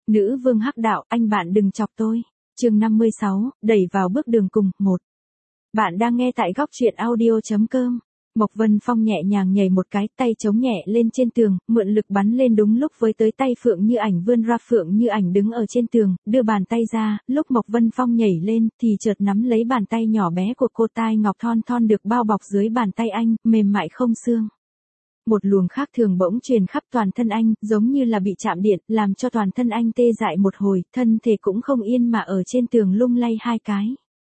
Nữ vương hắc đạo, anh bạn đừng chọc tôi. Chương 56, đẩy vào bước đường cùng, 1. Bạn đang nghe tại góc truyện audio.com. Mộc Vân Phong nhẹ nhàng nhảy một cái, tay chống nhẹ lên trên tường, mượn lực bắn lên đúng lúc với tới tay Phượng Như Ảnh vươn ra. Phượng Như Ảnh đứng ở trên tường, đưa bàn tay ra, lúc Mộc Vân Phong nhảy lên, thì chợt nắm lấy bàn tay nhỏ bé của cô, tai ngọc thon thon được bao bọc dưới bàn tay anh, mềm mại không xương. Một luồng khác thường bỗng truyền khắp toàn thân anh, giống như là bị chạm điện, làm cho toàn thân anh tê dại một hồi, thân thể cũng không yên mà ở trên tường lung lay hai cái.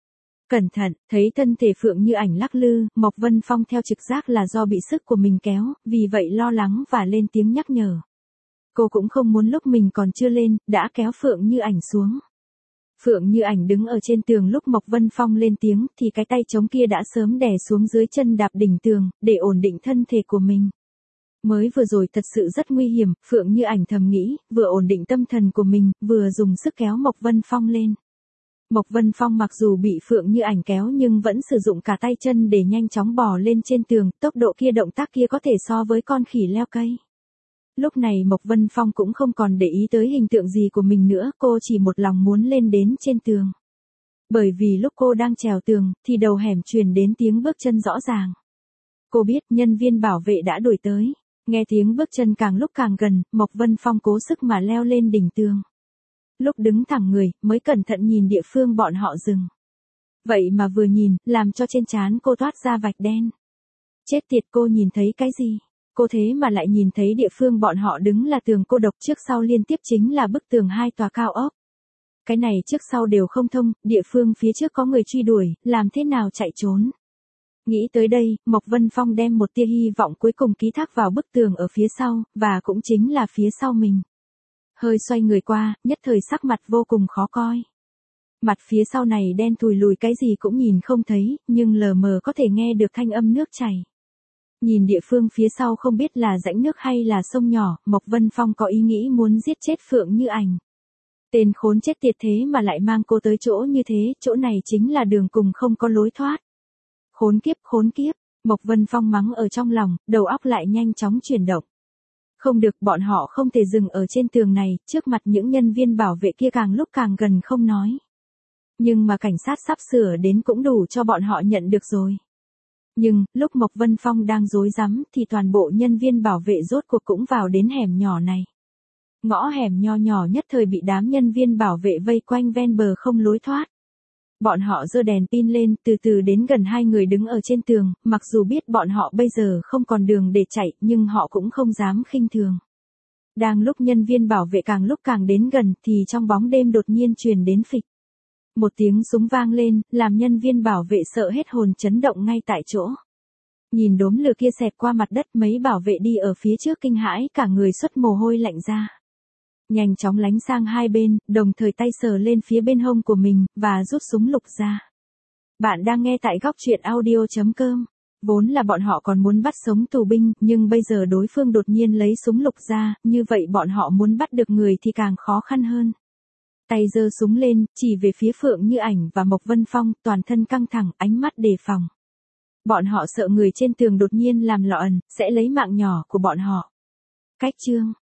Cẩn thận, thấy thân thể Phượng Như Ảnh lắc lư, Mộc Vân Phong theo trực giác là do bị sức của mình kéo, vì vậy lo lắng và lên tiếng nhắc nhở. Cô cũng không muốn lúc mình còn chưa lên, đã kéo Phượng Như Ảnh xuống. Phượng Như Ảnh đứng ở trên tường lúc Mộc Vân Phong lên tiếng, thì cái tay chống kia đã sớm đè xuống dưới chân đạp đỉnh tường, để ổn định thân thể của mình. Mới vừa rồi thật sự rất nguy hiểm, Phượng Như Ảnh thầm nghĩ, vừa ổn định tâm thần của mình, vừa dùng sức kéo Mộc Vân Phong lên. Mộc Vân Phong mặc dù bị Phượng Như Ảnh kéo nhưng vẫn sử dụng cả tay chân để nhanh chóng bò lên trên tường, tốc độ kia, động tác kia có thể so với con khỉ leo cây. Lúc này Mộc Vân Phong cũng không còn để ý tới hình tượng gì của mình nữa, cô chỉ một lòng muốn lên đến trên tường. Bởi vì lúc cô đang trèo tường, thì đầu hẻm truyền đến tiếng bước chân rõ ràng. Cô biết nhân viên bảo vệ đã đuổi tới. Nghe tiếng bước chân càng lúc càng gần, Mộc Vân Phong cố sức mà leo lên đỉnh tường. Lúc đứng thẳng người, mới cẩn thận nhìn địa phương bọn họ dừng. Vậy mà vừa nhìn, làm cho trên trán cô toát ra vạch đen. Chết tiệt, cô nhìn thấy cái gì? Cô thế mà lại nhìn thấy địa phương bọn họ đứng là tường cô độc, trước sau liên tiếp chính là bức tường hai tòa cao ốc. Cái này trước sau đều không thông, địa phương phía trước có người truy đuổi, làm thế nào chạy trốn? Nghĩ tới đây, Mộc Vân Phong đem một tia hy vọng cuối cùng ký thác vào bức tường ở phía sau, và cũng chính là phía sau mình. Hơi xoay người qua, nhất thời sắc mặt vô cùng khó coi. Mặt phía sau này đen thùi lùi, cái gì cũng nhìn không thấy, nhưng lờ mờ có thể nghe được thanh âm nước chảy. Nhìn địa phương phía sau không biết là rãnh nước hay là sông nhỏ, Mộc Vân Phong có ý nghĩ muốn giết chết Phượng Như Ảnh. Tên khốn chết tiệt thế mà lại mang cô tới chỗ như thế, chỗ này chính là đường cùng không có lối thoát. Khốn kiếp, Mộc Vân Phong mắng ở trong lòng, đầu óc lại nhanh chóng chuyển động. Không được, bọn họ không thể dừng ở trên tường này, trước mặt những nhân viên bảo vệ kia càng lúc càng gần không nói. Nhưng mà cảnh sát sắp sửa đến cũng đủ cho bọn họ nhận được rồi. Nhưng, lúc Mộc Vân Phong đang rối rắm thì toàn bộ nhân viên bảo vệ rốt cuộc cũng vào đến hẻm nhỏ này. Ngõ hẻm nho nhỏ nhất thời bị đám nhân viên bảo vệ vây quanh ven bờ không lối thoát. Bọn họ giơ đèn pin lên, từ từ đến gần hai người đứng ở trên tường, mặc dù biết bọn họ bây giờ không còn đường để chạy, nhưng họ cũng không dám khinh thường. Đang lúc nhân viên bảo vệ càng lúc càng đến gần, thì trong bóng đêm đột nhiên truyền đến phịch. Một tiếng súng vang lên, làm nhân viên bảo vệ sợ hết hồn, chấn động ngay tại chỗ. Nhìn đốm lửa kia xẹt qua mặt đất, mấy bảo vệ đi ở phía trước kinh hãi, cả người xuất mồ hôi lạnh ra. Nhanh chóng lánh sang hai bên, đồng thời tay sờ lên phía bên hông của mình, và rút súng lục ra. Bạn đang nghe tại góc truyện audio.com. Vốn là bọn họ còn muốn bắt sống tù binh, nhưng bây giờ đối phương đột nhiên lấy súng lục ra, như vậy bọn họ muốn bắt được người thì càng khó khăn hơn. Tay giơ súng lên, chỉ về phía Phượng Như Ảnh và Mộc Vân Phong, toàn thân căng thẳng, ánh mắt đề phòng. Bọn họ sợ người trên tường đột nhiên làm lọ ẩn, sẽ lấy mạng nhỏ của bọn họ. Cách chương